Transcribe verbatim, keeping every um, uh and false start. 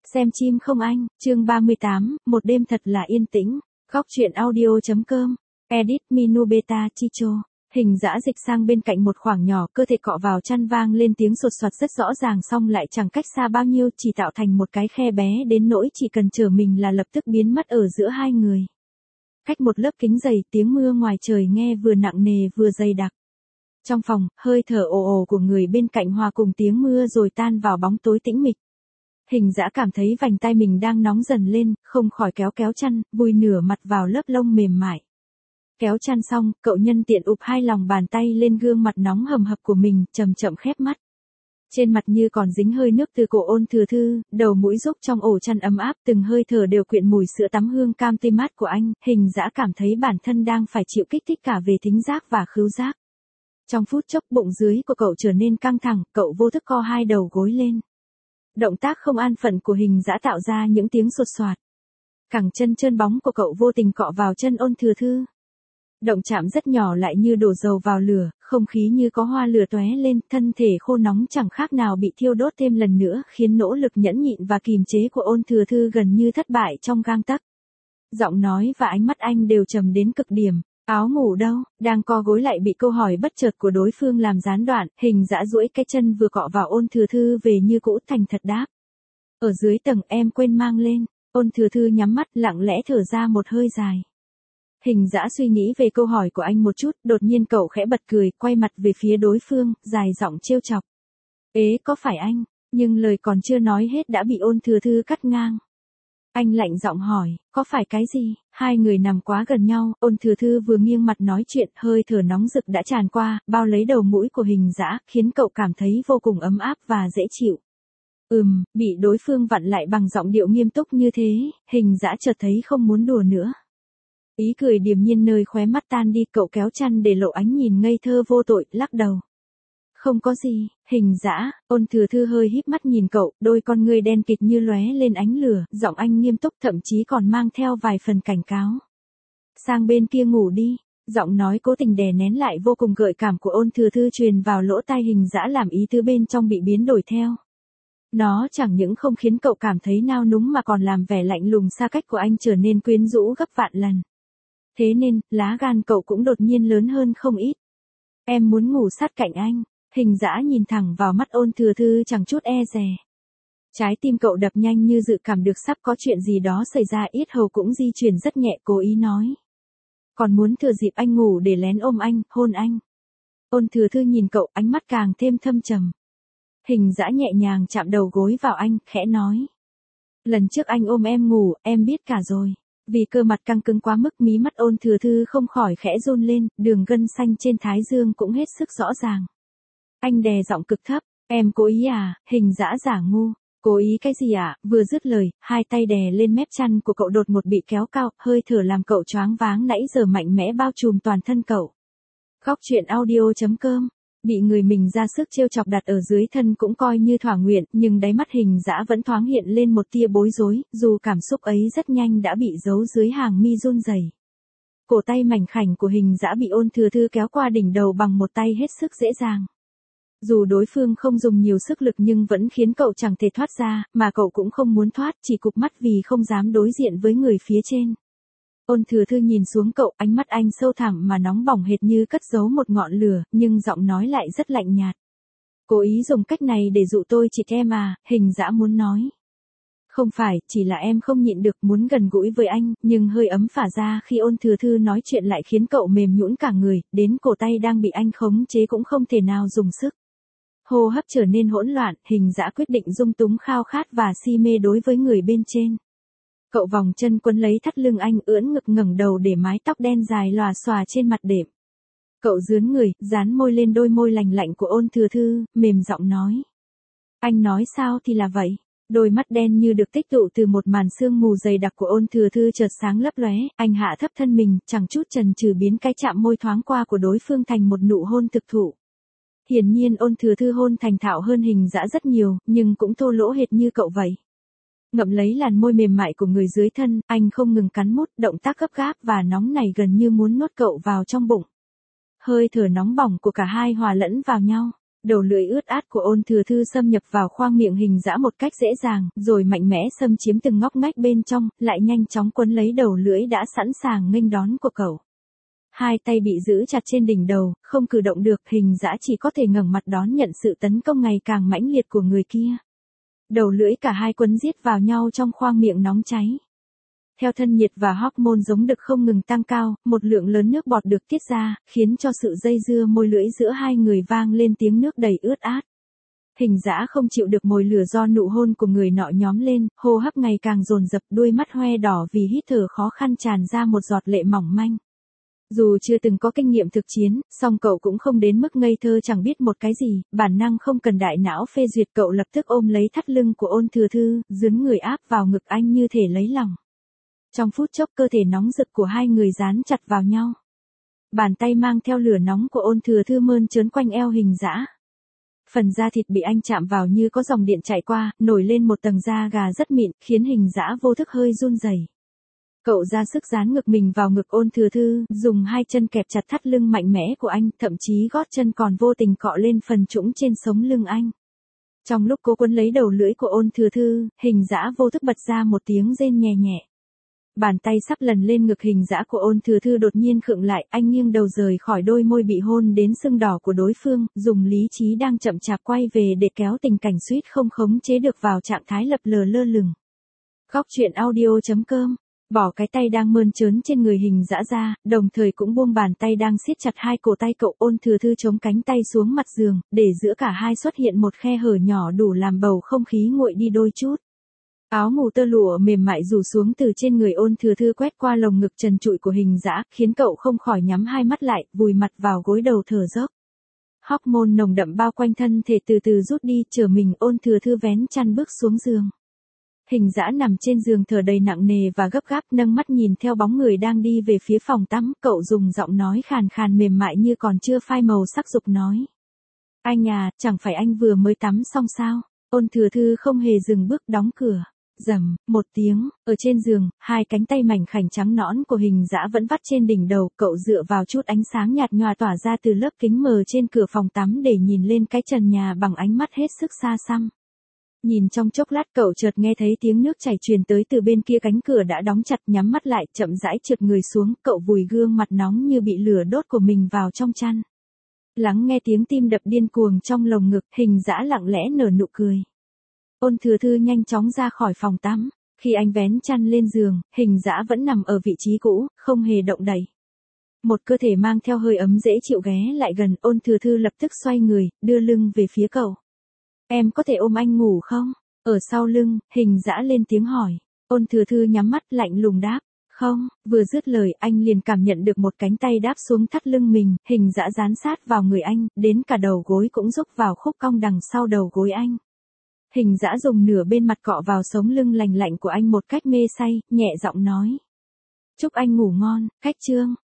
Xem chim không anh, chương ba mươi tám, một đêm thật là yên tĩnh. Góc truyện audio.com. Edit Minu Beta Chicho. Hình dã dịch sang bên cạnh một khoảng nhỏ, cơ thể cọ vào chăn vang lên tiếng sột soạt rất rõ ràng, song lại chẳng cách xa bao nhiêu, chỉ tạo thành một cái khe bé đến nỗi chỉ cần trở mình là lập tức biến mất ở giữa hai người. Cách một lớp kính dày, tiếng mưa ngoài trời nghe vừa nặng nề vừa dày đặc. Trong phòng, hơi thở ồ ồ của người bên cạnh hòa cùng tiếng mưa rồi tan vào bóng tối tĩnh mịch. Hình dã cảm thấy vành tay mình đang nóng dần lên, không khỏi kéo kéo chăn, vùi nửa mặt vào lớp lông mềm mại. Kéo chăn xong, cậu nhân tiện ụp hai lòng bàn tay lên gương mặt nóng hầm hập của mình, chậm chậm khép mắt. Trên mặt như còn dính hơi nước từ cổ Ôn Thừa Thư, đầu mũi rúc trong ổ chăn ấm áp, từng hơi thở đều quyện mùi sữa tắm hương cam tươi mát của anh. Hình dã cảm thấy bản thân đang phải chịu kích thích cả về thính giác và khứu giác. Trong phút chốc bụng dưới của cậu trở nên căng thẳng, cậu vô thức co hai đầu gối lên. Động tác không an phận của hình dã tạo ra những tiếng sột soạt. Cẳng chân trơn bóng của cậu vô tình cọ vào chân Ôn Thừa Thư. Động chạm rất nhỏ lại như đổ dầu vào lửa, không khí như có hoa lửa tóe lên, thân thể khô nóng chẳng khác nào bị thiêu đốt thêm lần nữa, khiến nỗ lực nhẫn nhịn và kìm chế của Ôn Thừa Thư gần như thất bại trong gang tấc. Giọng nói và ánh mắt anh đều trầm đến cực điểm. Áo ngủ đâu? Đang co gối lại bị câu hỏi bất chợt của đối phương làm gián đoạn, hình dã duỗi cái chân vừa cọ vào Ôn Thừa Thư về như cũ thành thật đáp. Ở dưới tầng em quên mang lên. Ôn Thừa Thư nhắm mắt lặng lẽ thở ra một hơi dài. Hình dã suy nghĩ về câu hỏi của anh một chút, đột nhiên cậu khẽ bật cười, quay mặt về phía đối phương, dài giọng trêu chọc. Ế có phải anh? Nhưng lời còn chưa nói hết đã bị Ôn Thừa Thư cắt ngang. Anh lạnh giọng hỏi, có phải cái gì? Hai người nằm quá gần nhau, Ôn Thừa Thư vừa nghiêng mặt nói chuyện, hơi thở nóng rực đã tràn qua, bao lấy đầu mũi của hình dã, khiến cậu cảm thấy vô cùng ấm áp và dễ chịu. Ừm, bị đối phương vặn lại bằng giọng điệu nghiêm túc như thế, hình dã chợt thấy không muốn đùa nữa. Ý cười điềm nhiên nơi khóe mắt tan đi, cậu kéo chăn để lộ ánh nhìn ngây thơ vô tội, lắc đầu. Không có gì, hình dã. Ôn Thừa Thư hơi híp mắt nhìn cậu, đôi con ngươi đen kịt như lóe lên ánh lửa, giọng anh nghiêm túc thậm chí còn mang theo vài phần cảnh cáo. Sang bên kia ngủ đi, giọng nói cố tình đè nén lại vô cùng gợi cảm của Ôn Thừa Thư truyền vào lỗ tai hình dã làm ý tứ bên trong bị biến đổi theo. Nó chẳng những không khiến cậu cảm thấy nao núng mà còn làm vẻ lạnh lùng xa cách của anh trở nên quyến rũ gấp vạn lần. Thế nên, lá gan cậu cũng đột nhiên lớn hơn không ít. Em muốn ngủ sát cạnh anh. Hình dã nhìn thẳng vào mắt Ôn Thừa Thư chẳng chút e dè. Trái tim cậu đập nhanh như dự cảm được sắp có chuyện gì đó xảy ra, yết hầu cũng di chuyển rất nhẹ, cố ý nói. Còn muốn thừa dịp anh ngủ để lén ôm anh, hôn anh. Ôn Thừa Thư nhìn cậu, ánh mắt càng thêm thâm trầm. Hình dã nhẹ nhàng chạm đầu gối vào anh, khẽ nói. Lần trước anh ôm em ngủ, em biết cả rồi. Vì cơ mặt căng cứng quá mức, mí mắt Ôn Thừa Thư không khỏi khẽ run lên, đường gân xanh trên thái dương cũng hết sức rõ ràng. Anh đè giọng cực thấp, em cố ý à? Hình dã giả ngu. Cố ý cái gì ạ? À? Vừa dứt lời, hai tay đè lên mép chăn của cậu đột ngột bị kéo cao, hơi thở làm cậu choáng váng nãy giờ mạnh mẽ bao trùm toàn thân cậu. Góc truyện audio.com. Bị người mình ra sức trêu chọc đặt ở dưới thân cũng coi như thỏa nguyện, nhưng đáy mắt hình dã vẫn thoáng hiện lên một tia bối rối, dù cảm xúc ấy rất nhanh đã bị giấu dưới hàng mi run rẩy. Cổ tay mảnh khảnh của hình dã bị Ôn Thừa Thư kéo qua đỉnh đầu bằng một tay hết sức dễ dàng. Dù đối phương không dùng nhiều sức lực nhưng vẫn khiến cậu chẳng thể thoát ra, mà cậu cũng không muốn thoát, chỉ cụp mắt vì không dám đối diện với người phía trên. Ôn Thừa Thư nhìn xuống cậu, ánh mắt anh sâu thẳm mà nóng bỏng hệt như cất giấu một ngọn lửa, nhưng giọng nói lại rất lạnh nhạt. Cố ý dùng cách này để dụ tôi chịch em à? Hình dã muốn nói. Không phải, chỉ là em không nhịn được muốn gần gũi với anh, nhưng hơi ấm phả ra khi Ôn Thừa Thư nói chuyện lại khiến cậu mềm nhũn cả người, đến cổ tay đang bị anh khống chế cũng không thể nào dùng sức. Hô hấp trở nên hỗn loạn, hình dã quyết định dung túng khao khát và si mê đối với người bên trên. Cậu vòng chân quấn lấy thắt lưng anh, ưỡn ngực ngẩng đầu để mái tóc đen dài lòa xòa trên mặt đệm. Cậu dướn người, dán môi lên đôi môi lành lạnh của Ôn Thừa Thư, mềm giọng nói. Anh nói sao thì là vậy. Đôi mắt đen như được tích tụ từ một màn sương mù dày đặc của Ôn Thừa Thư chợt sáng lấp lóe, anh hạ thấp thân mình, chẳng chút chần chừ biến cái chạm môi thoáng qua của đối phương thành một nụ hôn thực thụ. Hiển nhiên Ôn Thừa Thư hôn thành thạo hơn hình dã rất nhiều, nhưng cũng thô lỗ hệt như cậu vậy. Ngậm lấy làn môi mềm mại của người dưới thân, anh không ngừng cắn mút, động tác gấp gáp và nóng nảy gần như muốn nuốt cậu vào trong bụng. Hơi thở nóng bỏng của cả hai hòa lẫn vào nhau. Đầu lưỡi ướt át của Ôn Thừa Thư xâm nhập vào khoang miệng Hình Dã một cách dễ dàng, rồi mạnh mẽ xâm chiếm từng ngóc ngách bên trong, lại nhanh chóng quấn lấy đầu lưỡi đã sẵn sàng nghênh đón của cậu. Hai tay bị giữ chặt trên đỉnh đầu, không cử động được, Hình Dã chỉ có thể ngẩng mặt đón nhận sự tấn công ngày càng mãnh liệt của người kia. Đầu lưỡi cả hai quấn giết vào nhau trong khoang miệng nóng cháy. Theo thân nhiệt và hormone giống đực không ngừng tăng cao, một lượng lớn nước bọt được tiết ra, khiến cho sự dây dưa môi lưỡi giữa hai người vang lên tiếng nước đầy ướt át. Hình Dã không chịu được mồi lửa do nụ hôn của người nọ nhóm lên, hô hấp ngày càng dồn dập, đôi mắt hoe đỏ vì hít thở khó khăn tràn ra một giọt lệ mỏng manh. Dù chưa từng có kinh nghiệm thực chiến, song cậu cũng không đến mức ngây thơ chẳng biết một cái gì, bản năng không cần đại não phê duyệt, cậu lập tức ôm lấy thắt lưng của Ôn Thừa Thư, dướn người áp vào ngực anh như thể lấy lòng. Trong phút chốc cơ thể nóng rực của hai người dán chặt vào nhau. Bàn tay mang theo lửa nóng của Ôn Thừa Thư mơn trớn quanh eo Hình Dã. Phần da thịt bị anh chạm vào như có dòng điện chạy qua, nổi lên một tầng da gà rất mịn, khiến Hình Dã vô thức hơi run rẩy. Cậu ra sức dán ngực mình vào ngực Ôn Thừa Thư, dùng hai chân kẹp chặt thắt lưng mạnh mẽ của anh, thậm chí gót chân còn vô tình cọ lên phần trũng trên sống lưng anh. Trong lúc cố quấn lấy đầu lưỡi của Ôn Thừa Thư, Hình Dã vô thức bật ra một tiếng rên nhẹ nhẹ. Bàn tay sắp lần lên ngực Hình Dã của Ôn Thừa Thư đột nhiên khựng lại, anh nghiêng đầu rời khỏi đôi môi bị hôn đến sưng đỏ của đối phương, dùng lý trí đang chậm chạp quay về để kéo tình cảnh suýt không khống chế được vào trạng thái lập lờ lơ lửng. Góc truyện audio chấm com. Bỏ cái tay đang mơn trớn trên người Hình Dã ra, đồng thời cũng buông bàn tay đang siết chặt hai cổ tay cậu. Ôn Thừa Thư chống cánh tay xuống mặt giường, để giữa cả hai xuất hiện một khe hở nhỏ đủ làm bầu không khí nguội đi đôi chút. Áo ngủ tơ lụa mềm mại rủ xuống từ trên người Ôn Thừa Thư quét qua lồng ngực trần trụi của Hình Dã, khiến cậu không khỏi nhắm hai mắt lại, vùi mặt vào gối đầu thở dốc. Hormone nồng đậm bao quanh thân thể từ từ rút đi, trở mình Ôn Thừa Thư vén chăn bước xuống giường. Hình Dã nằm trên giường thở đầy nặng nề và gấp gáp, nâng mắt nhìn theo bóng người đang đi về phía phòng tắm, cậu dùng giọng nói khàn khàn mềm mại như còn chưa phai màu sắc dục nói. Anh à, chẳng phải anh vừa mới tắm xong sao? Ôn Thừa Thư không hề dừng bước, đóng cửa. Rầm, một tiếng, ở trên giường, hai cánh tay mảnh khảnh trắng nõn của Hình Dã vẫn vắt trên đỉnh đầu, cậu dựa vào chút ánh sáng nhạt nhòa tỏa ra từ lớp kính mờ trên cửa phòng tắm để nhìn lên cái trần nhà bằng ánh mắt hết sức xa xăm. Nhìn trong chốc lát cậu chợt nghe thấy tiếng nước chảy truyền tới từ bên kia cánh cửa đã đóng chặt, nhắm mắt lại, chậm rãi trượt người xuống, cậu vùi gương mặt nóng như bị lửa đốt của mình vào trong chăn. Lắng nghe tiếng tim đập điên cuồng trong lồng ngực, Hình Dã lặng lẽ nở nụ cười. Ôn Thừa Thư nhanh chóng ra khỏi phòng tắm. Khi anh vén chăn lên giường, Hình Dã vẫn nằm ở vị trí cũ, không hề động đậy. Một cơ thể mang theo hơi ấm dễ chịu ghé lại gần, Ôn Thừa Thư lập tức xoay người, đưa lưng về phía cậu. Em có thể ôm anh ngủ không? Ở sau lưng, Hình Dã lên tiếng hỏi. Ôn Thừa Thư nhắm mắt lạnh lùng đáp. Không, vừa dứt lời anh liền cảm nhận được một cánh tay đáp xuống thắt lưng mình, Hình Dã dán sát vào người anh, đến cả đầu gối cũng rúc vào khúc cong đằng sau đầu gối anh. Hình Dã dùng nửa bên mặt cọ vào sống lưng lành lạnh của anh một cách mê say, nhẹ giọng nói. Chúc anh ngủ ngon, Khách Trương.